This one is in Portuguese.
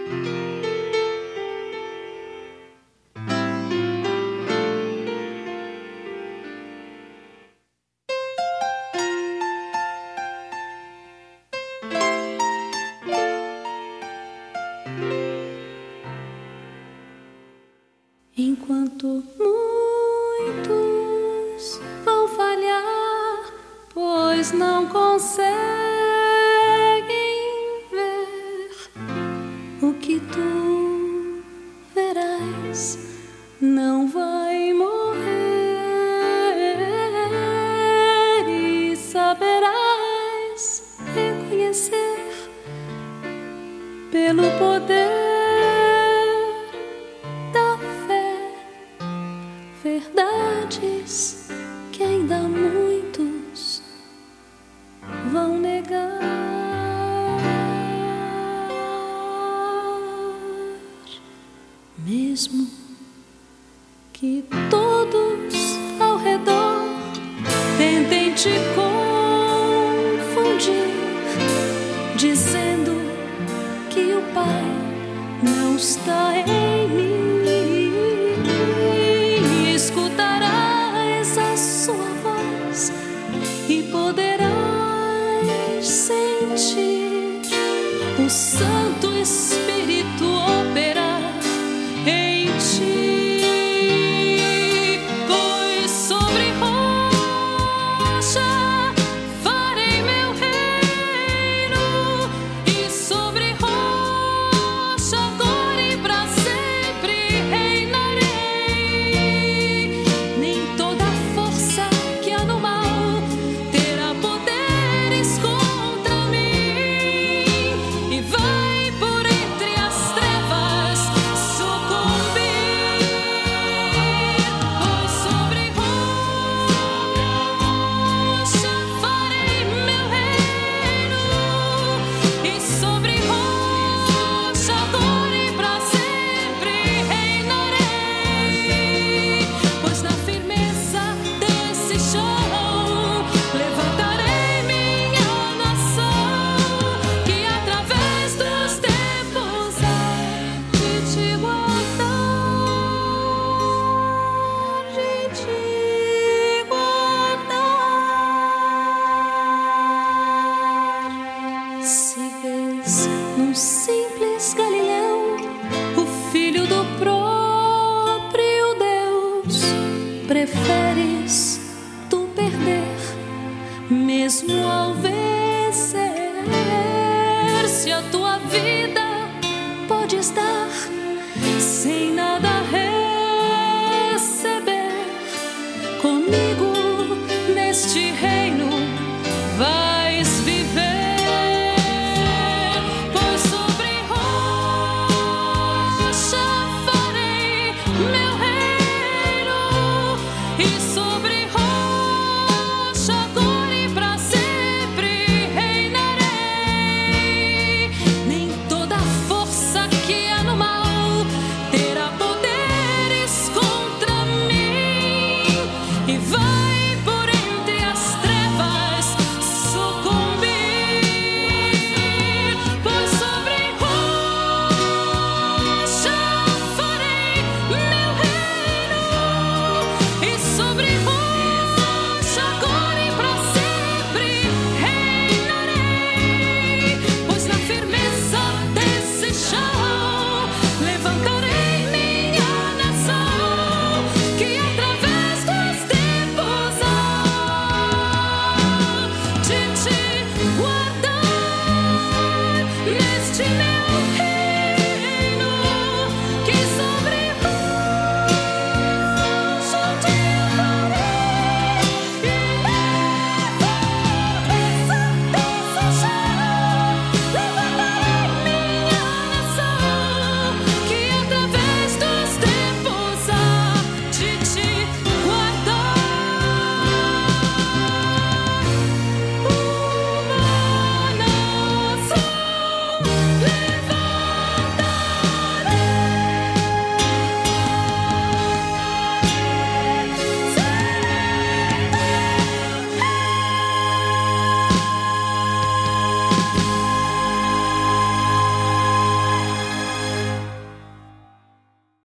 Enquanto muitos vão falhar, pois não conseguem ver o que tu verás, não vai morrer e saberás reconhecer pelo poder verdades que ainda muitos vão negar. Mesmo que todos ao redor tentem te confundir, dizendo que o Pai não está em mim, e poderás sentir o Santo Espírito operar em ti, pois sobre rocha farei meu reino, e sobre rocha agora e para sempre reinarei. Nem toda força que há no mal num simples Galileu, o filho do próprio Deus, preferes tu perder, mesmo ao vencer, se a tua vida pode estar sem nada receber, comigo neste reino vais viver. To me.